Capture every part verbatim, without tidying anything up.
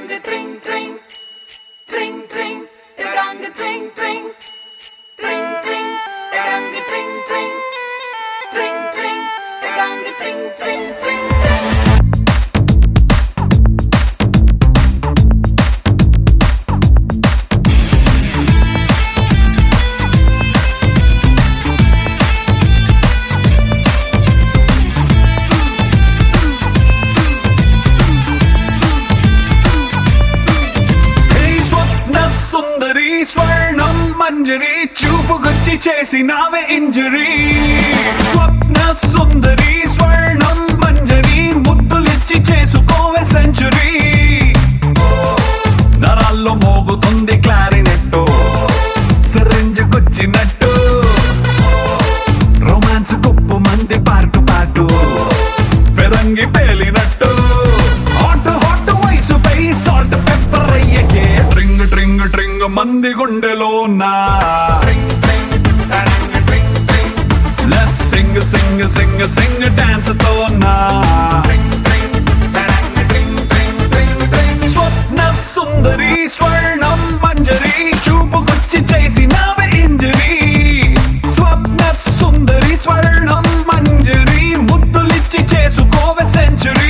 స్వర్ణం మంజరి చూపుకొచ్చి చేసినావే ఇంజరీ స్వప్న సుందరి స్వర్ణం మంజరి ముద్దులిచ్చి చేసుకోవే century నరాల్లో మోగుతుంది క్లారినెట్టు సిరింజుకొచ్చినట్టు romance కుప్పు మంది పాటు పాటు పెరంగి పేలినట్టు హాట్ హాట్ వయసుపై సాల్ట్ పెప్పర్ అయ్యకే ట్రింగ్ ట్రింగ్ ట్రింగ్ మంది గుండెలో నా let's sing sing sing sing dance తో నా స్వప్న సుందరి స్వర్ణం మంజరి చూపుకొచ్చి చేసినావే ఇంజరీ స్వప్న సుందరి స్వర్ణం మంజరి ముద్దులిచ్చి చేసుకోవే సెంచురీ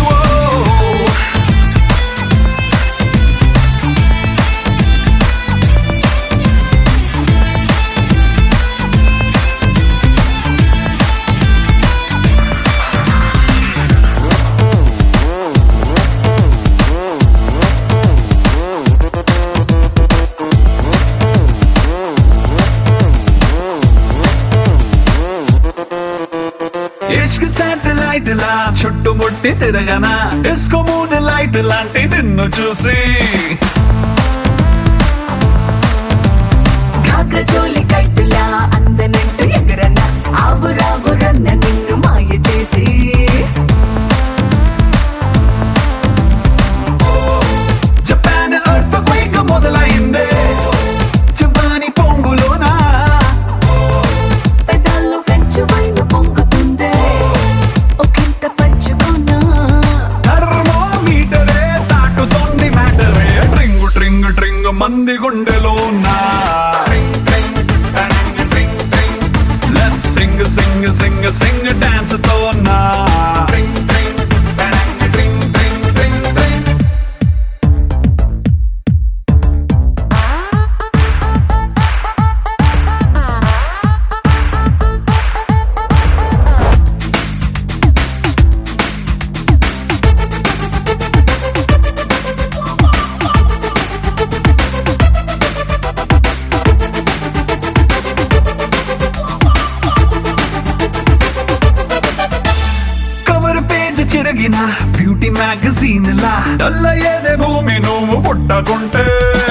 ఇష్క్ శాటిలైట్ లా చుట్టుముట్టి తిరగనా డిస్కో మూన్ లైట్ లాంటి నిన్ను చూసి కాకచోలి కట్టులా అందనంటూ ఎగరనా ఆవురావురన్న నిన్ను మాయ చేసి జపాన్ ఎర్త్ క్వేక్ మొదలైందే జపాని పొంగులోనా పెదాల్లో ఫ్రెంచ్ వైన్ పొంగుతుందే ఒకంత పంచుకోనా థర్మోమీటరే దాటుతోంది మ్యాటరే ట్రింగ్ ట్రింగ్ ట్రింగ్ మంది గుండెలో నా let's sing sing sing sing dance తో నా చిరగిన బ్యూటీ మ్యాగజైన్ లా డల్ల ఏదే భూమి నువ్వు పుట్టకుంటే